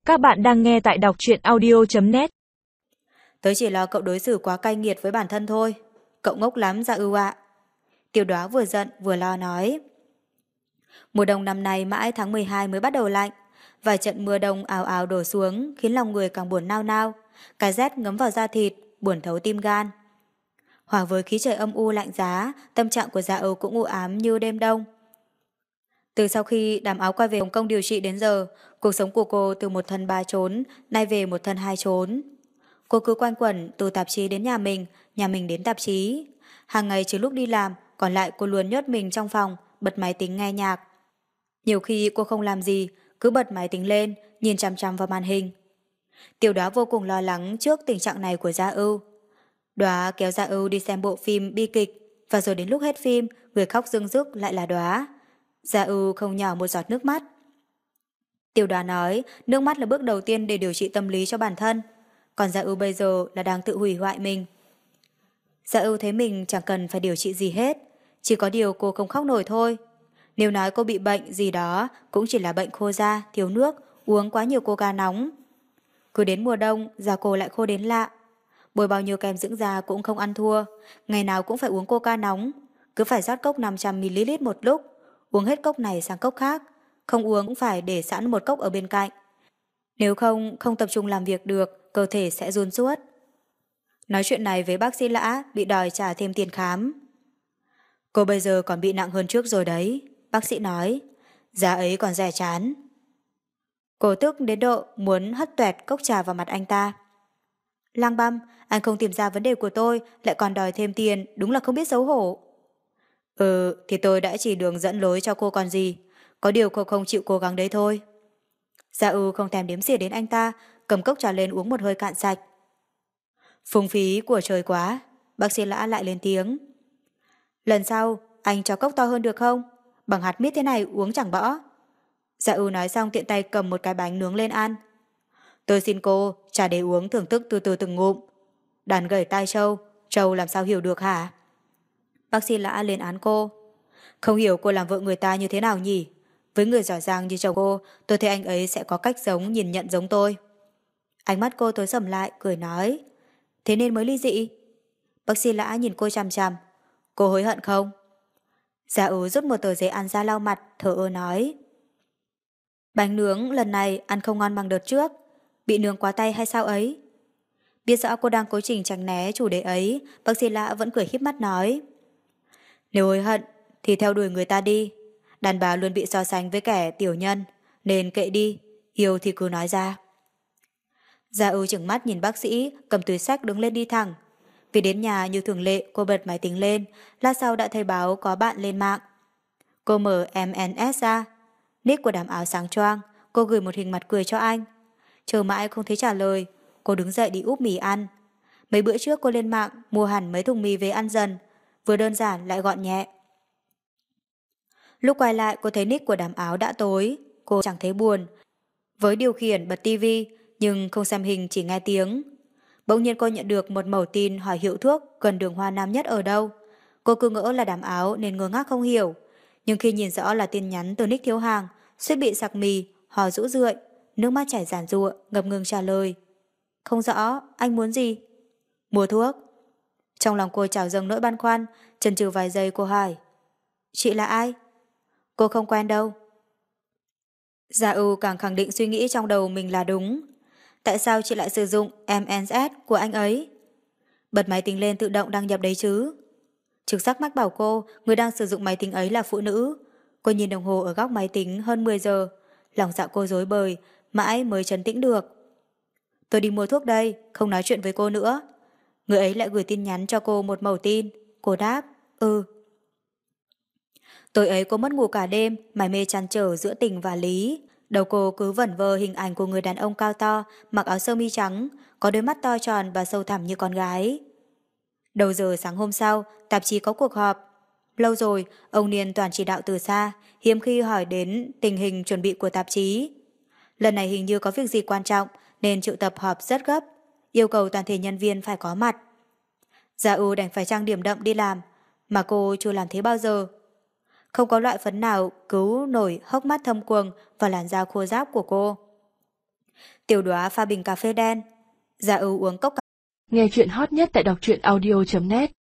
Các bạn đang nghe tại đọc truyện audio.net. Tớ chỉ lo cậu đối xử quá cay nghiệt với bản thân thôi. Cậu ngốc lắm Gia Ưu ạ. Tiểu Đoá vừa giận vừa lo nói. Mùa đông năm nay mãi tháng 12 mới bắt đầu lạnh. Vài trận mưa đông ào ào đổ xuống khiến lòng người càng buồn nao nao. Cái rét ngấm vào da thịt, buồn thấu tim gan. Hòa với khí trời âm u lạnh giá, tâm trạng của Gia Ưu cũng u ám như đêm đông. Từ sau khi Đàm Áo quay về Hồng Kông điều trị đến giờ, cuộc sống của cô từ một thân ba chốn, nay về một thân hai chốn. Cô cứ quanh quẩn từ tạp chí đến nhà mình đến tạp chí. Hàng ngày trừ lúc đi làm, còn lại cô luôn nhốt mình trong phòng, bật máy tính nghe nhạc. Nhiều khi cô không làm gì, cứ bật máy tính lên, nhìn chằm chằm vào màn hình. Tiểu Đoá vô cùng lo lắng trước tình trạng này của Gia Ưu. Đoá kéo Gia Ưu đi xem bộ phim bi kịch, và rồi đến lúc hết phim, người khóc rưng rức lại là Đoá. Gia Ưu không nhỏ một giọt nước mắt. Tiểu Đoá nói, nước mắt là bước đầu tiên để điều trị tâm lý cho bản thân. Còn Gia Ưu bây giờ là đang tự hủy hoại mình. Gia Ưu thấy mình chẳng cần phải điều trị gì hết, chỉ có điều cô không khóc nổi thôi. Nếu nói cô bị bệnh gì đó cũng chỉ là bệnh khô da, thiếu nước, uống quá nhiều coca nóng. Cứ đến mùa đông, da cô lại khô đến lạ. Bôi bao nhiêu kem dưỡng da cũng không ăn thua, ngày nào cũng phải uống coca nóng, cứ phải rót cốc 500ml một lúc, uống hết cốc này sang cốc khác, không uống cũng phải để sẵn một cốc ở bên cạnh. Nếu không tập trung làm việc được, cơ thể sẽ run suốt. Nói chuyện này với bác sĩ Lã bị đòi trả thêm tiền khám. Cô bây giờ còn bị nặng hơn trước rồi đấy, bác sĩ nói. Giá ấy còn rẻ chán. Cô tức đến độ muốn hất toẹt cốc trà vào mặt anh ta. Lang băm, anh không tìm ra vấn đề của tôi, lại còn đòi thêm tiền, đúng là không biết xấu hổ. Thì tôi đã chỉ đường dẫn lối cho cô còn gì. Có điều cô không chịu cố gắng đấy thôi. Gia Ưu không thèm đếm xỉa đến anh ta, cầm cốc trà lên uống một hơi cạn sạch. Phung phí của trời quá, bác sĩ Lã lại lên tiếng. Lần sau, anh cho cốc to hơn được không? Bằng hạt mít thế này uống chẳng bỏ. Gia Ưu nói xong tiện tay cầm một cái bánh nướng lên ăn. Tôi xin cô, trà để uống thưởng thức từ từ từng ngụm. Đàn gẩy tai trâu, trâu làm sao hiểu được hả? Bác sĩ Lã lên án cô. Không hiểu cô làm vợ người ta như thế nào nhỉ? Với người giỏi giang như chồng cô, tôi thấy anh ấy sẽ có cách sống nhìn nhận giống tôi. Ánh mắt cô tối sầm lại, cười nói. Thế nên mới ly dị. Bác sĩ Lã nhìn cô chằm chằm. Cô hối hận không? Gia Ưu rút một tờ giấy ăn ra lau mặt, thở ơ nói. Bánh nướng lần này ăn không ngon bằng đợt trước. Bị nướng quá tay hay sao ấy? Biết rõ cô đang cố tình tránh né chủ đề ấy, bác sĩ Lã vẫn cười híp mắt nói. Nếu hối hận thì theo đuổi người ta đi. Đàn bà luôn bị so sánh với kẻ tiểu nhân, nên kệ đi, yêu thì cứ nói ra. Gia Ưu chừng mắt nhìn bác sĩ, cầm túi xách đứng lên đi thẳng. Vì đến nhà như thường lệ, cô bật máy tính lên, lát sau đã thấy báo có bạn lên mạng. Cô mở MNS ra, nick của Đàm Áo sáng choang, cô gửi một hình mặt cười cho anh. Chờ mãi không thấy trả lời, cô đứng dậy đi úp mì ăn. Mấy bữa trước cô lên mạng mua hẳn mấy thùng mì về ăn dần, vừa đơn giản lại gọn nhẹ. Lúc quay lại cô thấy nick của Đàm Áo đã tối, cô chẳng thấy buồn. Với điều khiển bật tivi nhưng không xem hình, chỉ nghe tiếng. Bỗng nhiên cô nhận được một mẩu tin hỏi hiệu thuốc gần đường Hoa Nam Nhất ở đâu. Cô cứ ngỡ là Đàm Áo nên ngơ ngác không hiểu. Nhưng khi nhìn rõ là tin nhắn từ nick thiếu hàng, suýt bị sặc mì, hò rũ rượi, nước mắt chảy ràn rụa, ngập ngừng trả lời. Không rõ, anh muốn gì? Mua thuốc. Trong lòng cô trào dâng nỗi băn khoăn, chần chừ vài giây cô hỏi. Chị là ai? Cô không quen đâu. Gia Ưu càng khẳng định suy nghĩ trong đầu mình là đúng. Tại sao chị lại sử dụng MNS của anh ấy? Bật máy tính lên tự động đăng nhập đấy chứ. Trực giác mách bảo cô người đang sử dụng máy tính ấy là phụ nữ. Cô nhìn đồng hồ ở góc máy tính hơn 10 giờ. Lòng dạ cô rối bời, mãi mới trấn tĩnh được. Tôi đi mua thuốc đây, không nói chuyện với cô nữa. Người ấy lại gửi tin nhắn cho cô một mẩu tin. Cô đáp, Tối ấy cô mất ngủ cả đêm, mải mê trăn trở giữa tình và lý. Đầu cô cứ vẩn vơ hình ảnh của người đàn ông cao to, mặc áo sơ mi trắng, có đôi mắt to tròn và sâu thẳm như con gái. Đầu giờ sáng hôm sau, tạp chí có cuộc họp. Lâu rồi, ông Niên toàn chỉ đạo từ xa, hiếm khi hỏi đến tình hình chuẩn bị của tạp chí. Lần này hình như có việc gì quan trọng nên triệu tập họp rất gấp, yêu cầu toàn thể nhân viên phải có mặt. Gia Ưu đành phải trang điểm đậm đi làm, mà cô chưa làm thế bao giờ. Không có loại phấn nào cứu nổi hốc mắt thâm quầng và làn da khô ráp của cô. Tiểu Đoá pha bình cà phê đen. Dạ Ưu uống cốc cà. Nghe chuyện hot nhất tại đọc truyện audio.net